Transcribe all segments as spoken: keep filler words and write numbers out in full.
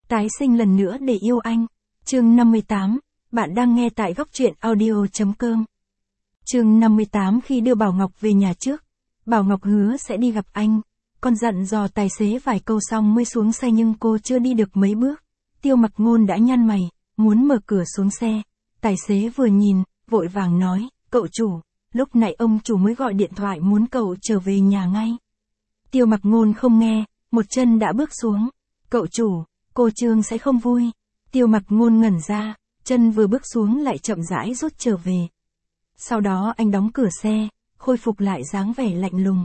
Tái sinh lần nữa để yêu anh. Chương năm mươi tám, bạn đang nghe tại góc truyện audio.com. Chương năm mươi tám khi đưa Bảo Ngọc về nhà trước, Bảo Ngọc hứa sẽ đi gặp anh, còn dặn dò tài xế vài câu xong mới xuống xe nhưng cô chưa đi được mấy bước. Tiêu Mặc Ngôn đã nhăn mày, muốn mở cửa xuống xe. Tài xế vừa nhìn, vội vàng nói, cậu chủ, lúc nãy ông chủ mới gọi điện thoại muốn cậu trở về nhà ngay. Tiêu Mặc Ngôn không nghe, một chân đã bước xuống. Cậu chủ, cô Trương sẽ không vui. Tiêu Mặc Ngôn ngẩn ra, chân vừa bước xuống lại chậm rãi rút trở về. Sau đó anh đóng cửa xe, khôi phục lại dáng vẻ lạnh lùng.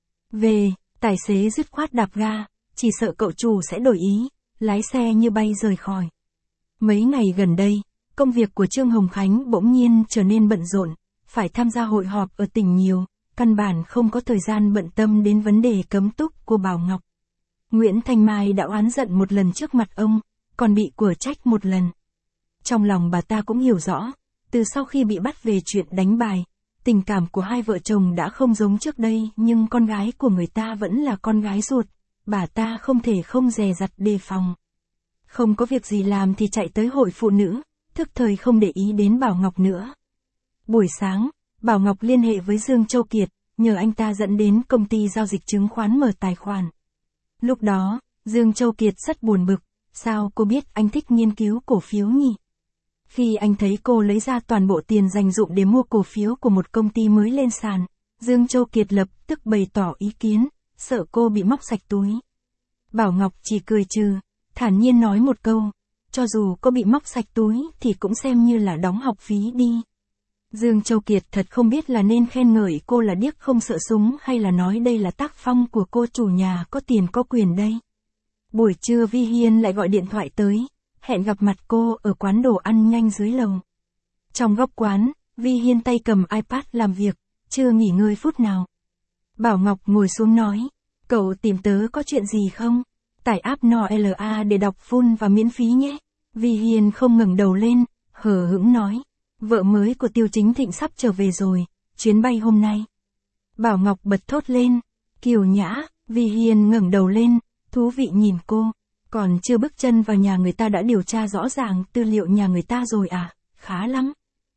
Về, tài xế dứt khoát đạp ga, chỉ sợ cậu chủ sẽ đổi ý, lái xe như bay rời khỏi. Mấy ngày gần đây, công việc của Trương Hồng Khánh bỗng nhiên trở nên bận rộn, phải tham gia hội họp ở tỉnh nhiều, căn bản không có thời gian bận tâm đến vấn đề cấm túc của Bảo Ngọc. Nguyễn Thanh Mai đã oán giận một lần trước mặt ông, còn bị của trách một lần. Trong lòng bà ta cũng hiểu rõ, từ sau khi bị bắt về chuyện đánh bài, tình cảm của hai vợ chồng đã không giống trước đây nhưng con gái của người ta vẫn là con gái ruột, bà ta không thể không dè dặt đề phòng. Không có việc gì làm thì chạy tới hội phụ nữ, thức thời không để ý đến Bảo Ngọc nữa. Buổi sáng, Bảo Ngọc liên hệ với Dương Châu Kiệt, nhờ anh ta dẫn đến công ty giao dịch chứng khoán mở tài khoản. Lúc đó, Dương Châu Kiệt rất buồn bực, sao cô biết anh thích nghiên cứu cổ phiếu nhỉ? Khi anh thấy cô lấy ra toàn bộ tiền dành dụm để mua cổ phiếu của một công ty mới lên sàn, Dương Châu Kiệt lập tức bày tỏ ý kiến, sợ cô bị móc sạch túi. Bảo Ngọc chỉ cười trừ, thản nhiên nói một câu, cho dù cô bị móc sạch túi thì cũng xem như là đóng học phí đi. Dương Châu Kiệt thật không biết là nên khen ngợi cô là điếc không sợ súng hay là nói đây là tác phong của cô chủ nhà có tiền có quyền đây. Buổi trưa Vi Hiên lại gọi điện thoại tới, hẹn gặp mặt cô ở quán đồ ăn nhanh dưới lầu. Trong góc quán, Vi Hiên tay cầm iPad làm việc, chưa nghỉ ngơi phút nào. Bảo Ngọc ngồi xuống nói, cậu tìm tớ có chuyện gì không? Tải app en o lờ a để đọc full và miễn phí nhé. Vi Hiên không ngẩng đầu lên, hờ hững nói, vợ mới của Tiêu Chính Thịnh sắp trở về rồi, chuyến bay hôm nay. Bảo Ngọc bật thốt lên, kiều nhã. Vi Hiên ngẩng đầu lên, thú vị nhìn cô, còn chưa bước chân vào nhà người ta đã điều tra rõ ràng tư liệu nhà người ta rồi à, khá lắm.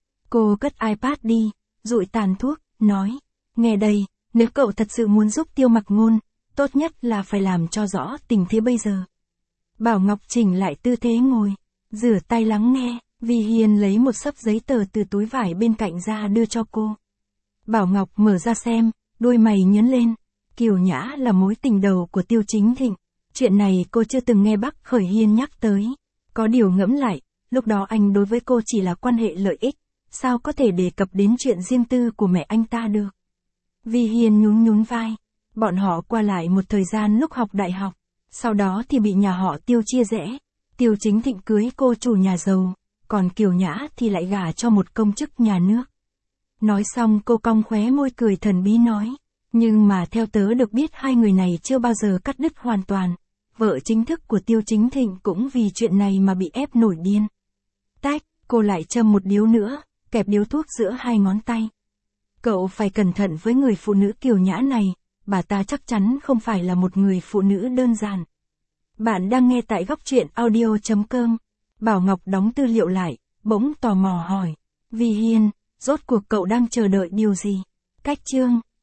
Cô cất iPad đi, dụi tàn thuốc, nói, nghe đây, nếu cậu thật sự muốn giúp Tiêu Mặc Ngôn, tốt nhất là phải làm cho rõ tình thế bây giờ. Bảo Ngọc chỉnh lại tư thế ngồi, rửa tay lắng nghe. Vi Hiên lấy một xấp giấy tờ từ túi vải bên cạnh ra đưa cho cô. Bảo Ngọc mở ra xem, đôi mày nhướng lên. Kiều Nhã là mối tình đầu của Tiêu Chính Thịnh. Chuyện này cô chưa từng nghe bác Khởi Hiên nhắc tới. Có điều ngẫm lại, lúc đó anh đối với cô chỉ là quan hệ lợi ích, sao có thể đề cập đến chuyện riêng tư của mẹ anh ta được. Vi Hiên nhún nhún vai. Bọn họ qua lại một thời gian lúc học đại học, sau đó thì bị nhà họ Tiêu chia rẽ. Tiêu Chính Thịnh cưới cô chủ nhà giàu, còn Kiều Nhã thì lại gả cho một công chức nhà nước. Nói xong cô cong khóe môi cười thần bí nói, nhưng mà theo tớ được biết hai người này chưa bao giờ cắt đứt hoàn toàn. Vợ chính thức của Tiêu Chính Thịnh cũng vì chuyện này mà bị ép nổi điên. Tách, cô lại châm một điếu nữa, kẹp điếu thuốc giữa hai ngón tay. Cậu phải cẩn thận với người phụ nữ Kiều Nhã này, bà ta chắc chắn không phải là một người phụ nữ đơn giản. Bạn đang nghe tại góc truyện audio.com. Bảo Ngọc đóng tư liệu lại, bỗng tò mò hỏi, Vi Hiên, rốt cuộc cậu đang chờ đợi điều gì? Cách chương